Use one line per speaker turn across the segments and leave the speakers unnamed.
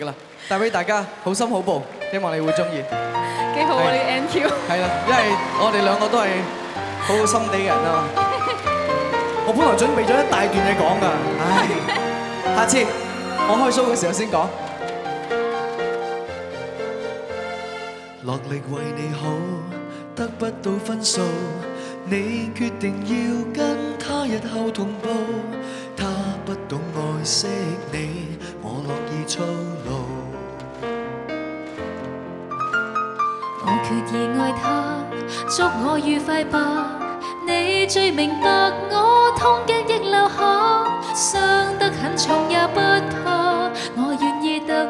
啦，帶俾大家好心好報，希望你會中意。
幾好啊！呢個 NQ
係啦，因為我哋兩個都係好好心地嘅人啊嘛。我本來準備咗一大段嘢講㗎，唉，下次我開 show 嘅時候先講。
落力為你好，得不到分數，你決定要跟他日後同步。他不懂愛惜你，我樂意操勞。
我決意愛他，祝我愉快吧。你最明白我痛腳亦流下，傷得很重也不怕，我願意等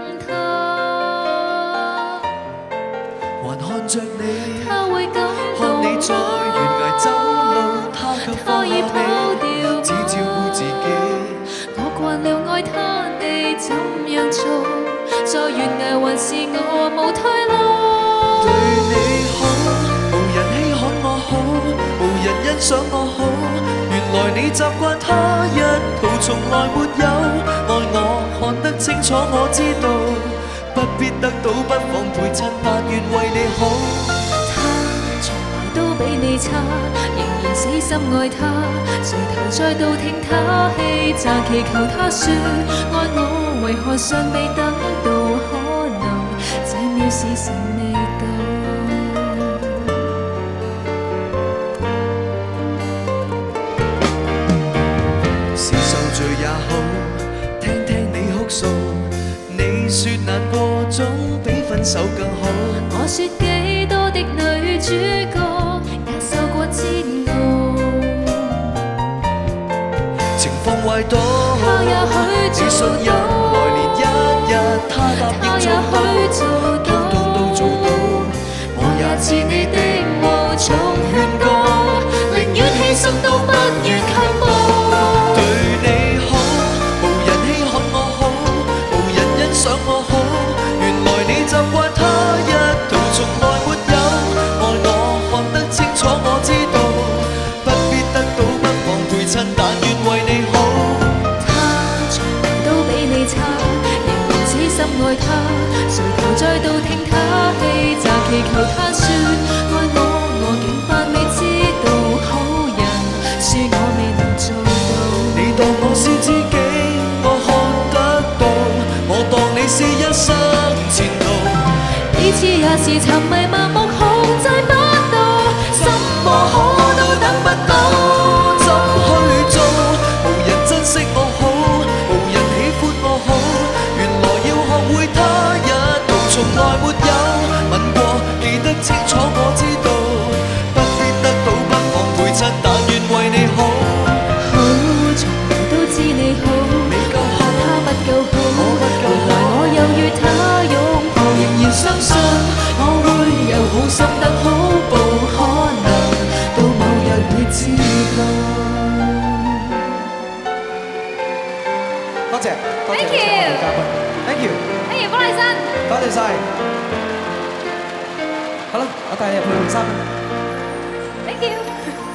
他。
還看着你，
他會感
看你在懸崖走路，他卻放下你，只照顧自己。
我慣了愛他，你怎樣做？在懸崖還是我無退路。
對你好，無人稀罕我好，無人欣賞我好。原來你習慣他一套，從來沒有愛我，看得清楚我知道，不必得到不妨陪襯，但願為你好。
他從來都比你差，仍然死心愛他，垂頭再度聽他氣詐，祈求他說愛我，為何尚未等到？可能這秒時辰未到。
是受罪也好，聽聽你哭訴，你說難過總比分手更好。
我說幾多的女主角也受過煎熬，
情況壞到
他也許
你信任來年一日，他答應做到，樣樣都做到。我也似你的無從勸告，寧願犧牲都不願卻步。對你好，無人稀罕我好，無人欣賞我好。原來你習慣他一套，從來沒有愛我，看得清楚我知道，不必得到不妨陪襯，但願為你好。
他從來都比你差，仍然死心愛他，垂頭再度聽他氣詐，祈求他說愛我，我竟扮未知道，好人說我未能做到。
你當我是知己，我看得到，我當你是一生前途。
彼此也是沉迷盲目控制不到，什麼好都等不到，
怎去做？無人珍惜我好，無人喜歡我好。原來要學會他一套，從來沒有吻過，記得清楚我知道，不必得到不妨陪襯，但願為你好。
好，從來都知你好，
你夠好，
他不夠好，
我不夠好，
原來我又與他擁抱，仍然相信我會有好心得好報，可能到某日會知道。
多謝，多謝
Thank
你請我
you
做嘉賓，thank you，
不如方力申，
多謝晒。好啦，我帶你入去換衫。
Thank you。